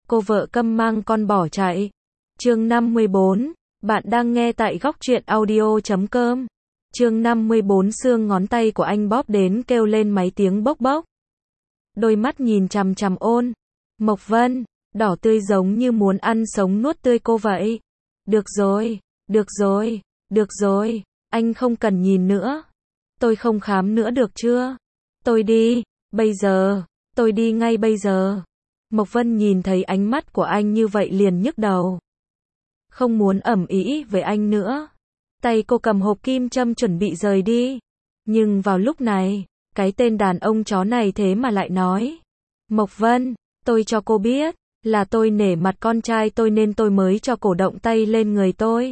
cô vợ câm mang con bỏ chạy. Chương 54, bạn đang nghe tại góc truyện audio.com. Chương 54 xương ngón tay của anh bóp đến kêu lên mấy tiếng bốc bốc. Đôi mắt nhìn chằm chằm Ôn Mộc Vân, đỏ tươi giống như muốn ăn sống nuốt tươi cô vậy. Được rồi, được rồi, được rồi, anh không cần nhìn nữa. Tôi không khám nữa được chưa? Tôi đi, bây giờ, tôi đi ngay bây giờ. Mộc Vân nhìn thấy ánh mắt của anh như vậy liền nhức đầu. Không muốn ầm ĩ với anh nữa. Tay cô cầm hộp kim châm chuẩn bị rời đi. Nhưng vào lúc này, cái tên đàn ông chó này thế mà lại nói. Mộc Vân, tôi cho cô biết, là tôi nể mặt con trai tôi nên tôi mới cho cổ động tay lên người tôi.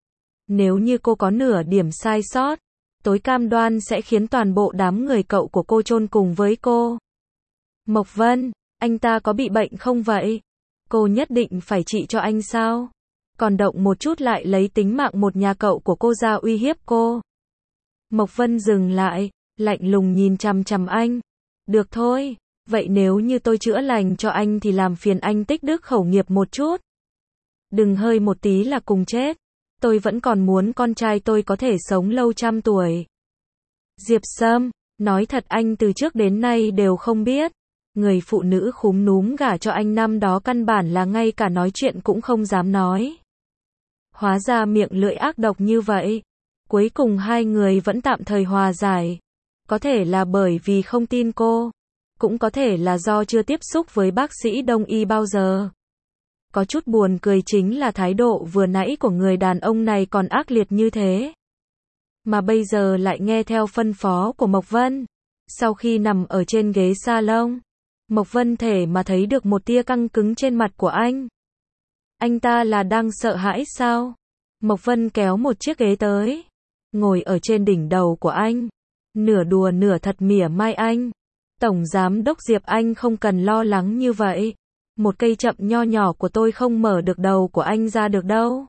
Nếu như cô có nửa điểm sai sót, tôi cam đoan sẽ khiến toàn bộ đám người cậu của cô chôn cùng với cô. Mộc Vân, anh ta có bị bệnh không vậy? Cô nhất định phải trị cho anh sao? Còn động một chút lại lấy tính mạng một nhà cậu của cô ra uy hiếp cô. Mộc Vân dừng lại, lạnh lùng nhìn chằm chằm anh. Được thôi, vậy nếu như tôi chữa lành cho anh thì làm phiền anh tích đức khẩu nghiệp một chút. Đừng hơi một tí là cùng chết. Tôi vẫn còn muốn con trai tôi có thể sống lâu trăm tuổi. Diệp Sâm, nói thật anh từ trước đến nay đều không biết. Người phụ nữ khúm núm gả cho anh năm đó căn bản là ngay cả nói chuyện cũng không dám nói. Hóa ra miệng lưỡi ác độc như vậy. Cuối cùng hai người vẫn tạm thời hòa giải. Có thể là bởi vì không tin cô. Cũng có thể là do chưa tiếp xúc với bác sĩ đông y bao giờ. Có chút buồn cười chính là thái độ vừa nãy của người đàn ông này còn ác liệt như thế. Mà bây giờ lại nghe theo phân phó của Mộc Vân. Sau khi nằm ở trên ghế salon, Mộc Vân thể mà thấy được một tia căng cứng trên mặt của anh. Anh ta là đang sợ hãi sao? Mộc Vân kéo một chiếc ghế tới, ngồi ở trên đỉnh đầu của anh, nửa đùa nửa thật mỉa mai anh. Tổng giám đốc Diệp, anh không cần lo lắng như vậy. Một cây chậm nho nhỏ của tôi không mở được đầu của anh ra được đâu.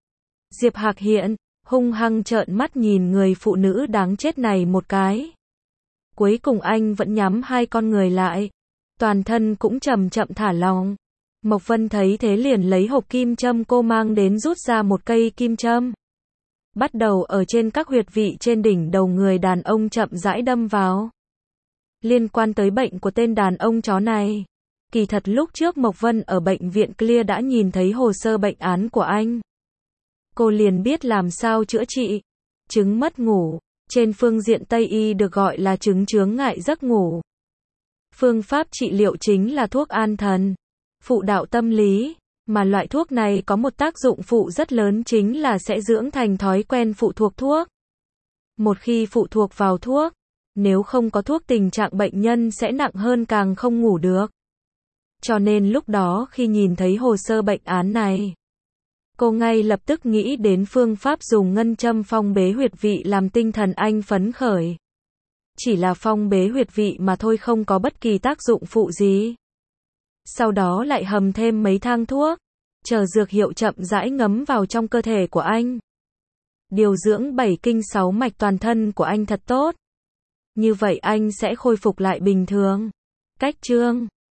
Diệp Hạc Hiện hung hăng trợn mắt nhìn người phụ nữ đáng chết này một cái. Cuối cùng anh vẫn nhắm hai con người lại, toàn thân cũng chậm chậm thả lỏng. Mộc Vân thấy thế liền lấy hộp kim châm cô mang đến rút ra một cây kim châm. Bắt đầu ở trên các huyệt vị trên đỉnh đầu người đàn ông chậm rãi đâm vào. Liên quan tới bệnh của tên đàn ông chó này. Kỳ thật lúc trước Mộc Vân ở bệnh viện Clear đã nhìn thấy hồ sơ bệnh án của anh. Cô liền biết làm sao chữa trị. Chứng mất ngủ, trên phương diện Tây y được gọi là chứng chướng ngại giấc ngủ. Phương pháp trị liệu chính là thuốc an thần, phụ đạo tâm lý, mà loại thuốc này có một tác dụng phụ rất lớn chính là sẽ dưỡng thành thói quen phụ thuộc thuốc. Một khi phụ thuộc vào thuốc, nếu không có thuốc tình trạng bệnh nhân sẽ nặng hơn càng không ngủ được. Cho nên lúc đó khi nhìn thấy hồ sơ bệnh án này, cô ngay lập tức nghĩ đến phương pháp dùng ngân châm phong bế huyệt vị làm tinh thần anh phấn khởi. Chỉ là phong bế huyệt vị mà thôi, không có bất kỳ tác dụng phụ gì. Sau đó lại hầm thêm mấy thang thuốc, chờ dược hiệu chậm rãi ngấm vào trong cơ thể của anh. Điều dưỡng 7 kinh 6 mạch toàn thân của anh thật tốt. Như vậy anh sẽ khôi phục lại bình thường. Cách chương